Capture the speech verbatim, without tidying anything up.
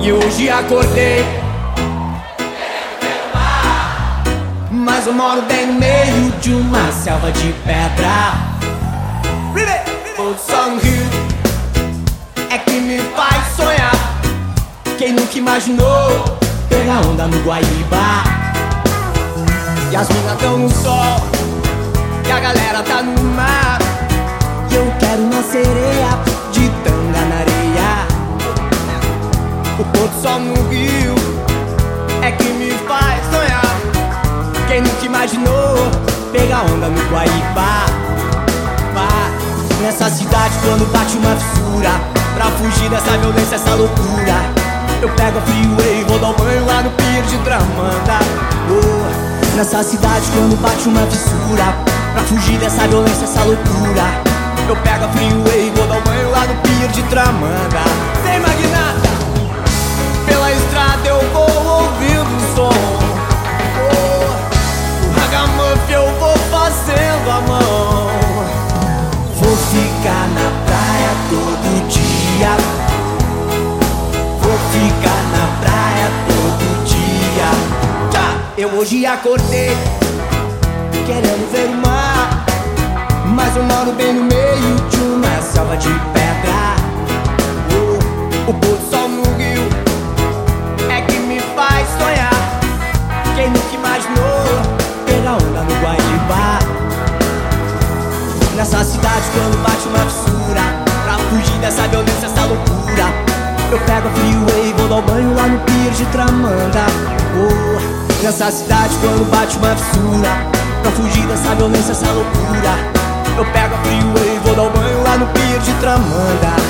que hoje acordei, mas eu moro bem no meio de uma selva de pedra. O som rio é que me faz sonhar. Quem nunca imaginou pegar onda no Guaíba? E as minas tão no sol e a galera tá no mar, e eu quero na sereia, de tanga na areia. O pôr do sol no rio é que me faz sonhar. Quem nunca imaginou pegar onda no Guaíba? Nessa cidade quando bate uma fissura, pra fugir dessa violência, essa loucura, eu pego a freeway e vou dar um banho lá no pier de Tramanda. Oh, nessa cidade quando bate uma fissura, pra fugir dessa violência, essa loucura, eu pego a freeway e vou dar um banho lá no pier de Tramanda. Vem, magnata, pela estrada eu vou ouvindo o som. Oh, o ragamuffin eu vou fazendo a mão. Vou ficar na praia todo dia, vou ficar na praia todo dia. Tchá! Eu hoje acordei querendo ver o mar, mas eu moro bem no meio de uma selva de pedra. Oh, o pôr do sol no rio é que me faz sonhar. Quem nunca imaginou pegar onda no Guaíba? Nessa cidade quando bate uma fissura, pra fugir dessa violência, essa loucura, eu pego a freeway e vou dar um banho lá no pier de Tramanda. Oh, nessa cidade quando bate uma fissura, pra fugir dessa violência, essa loucura, eu pego a freeway e vou dar um banho lá no pier de Tramanda.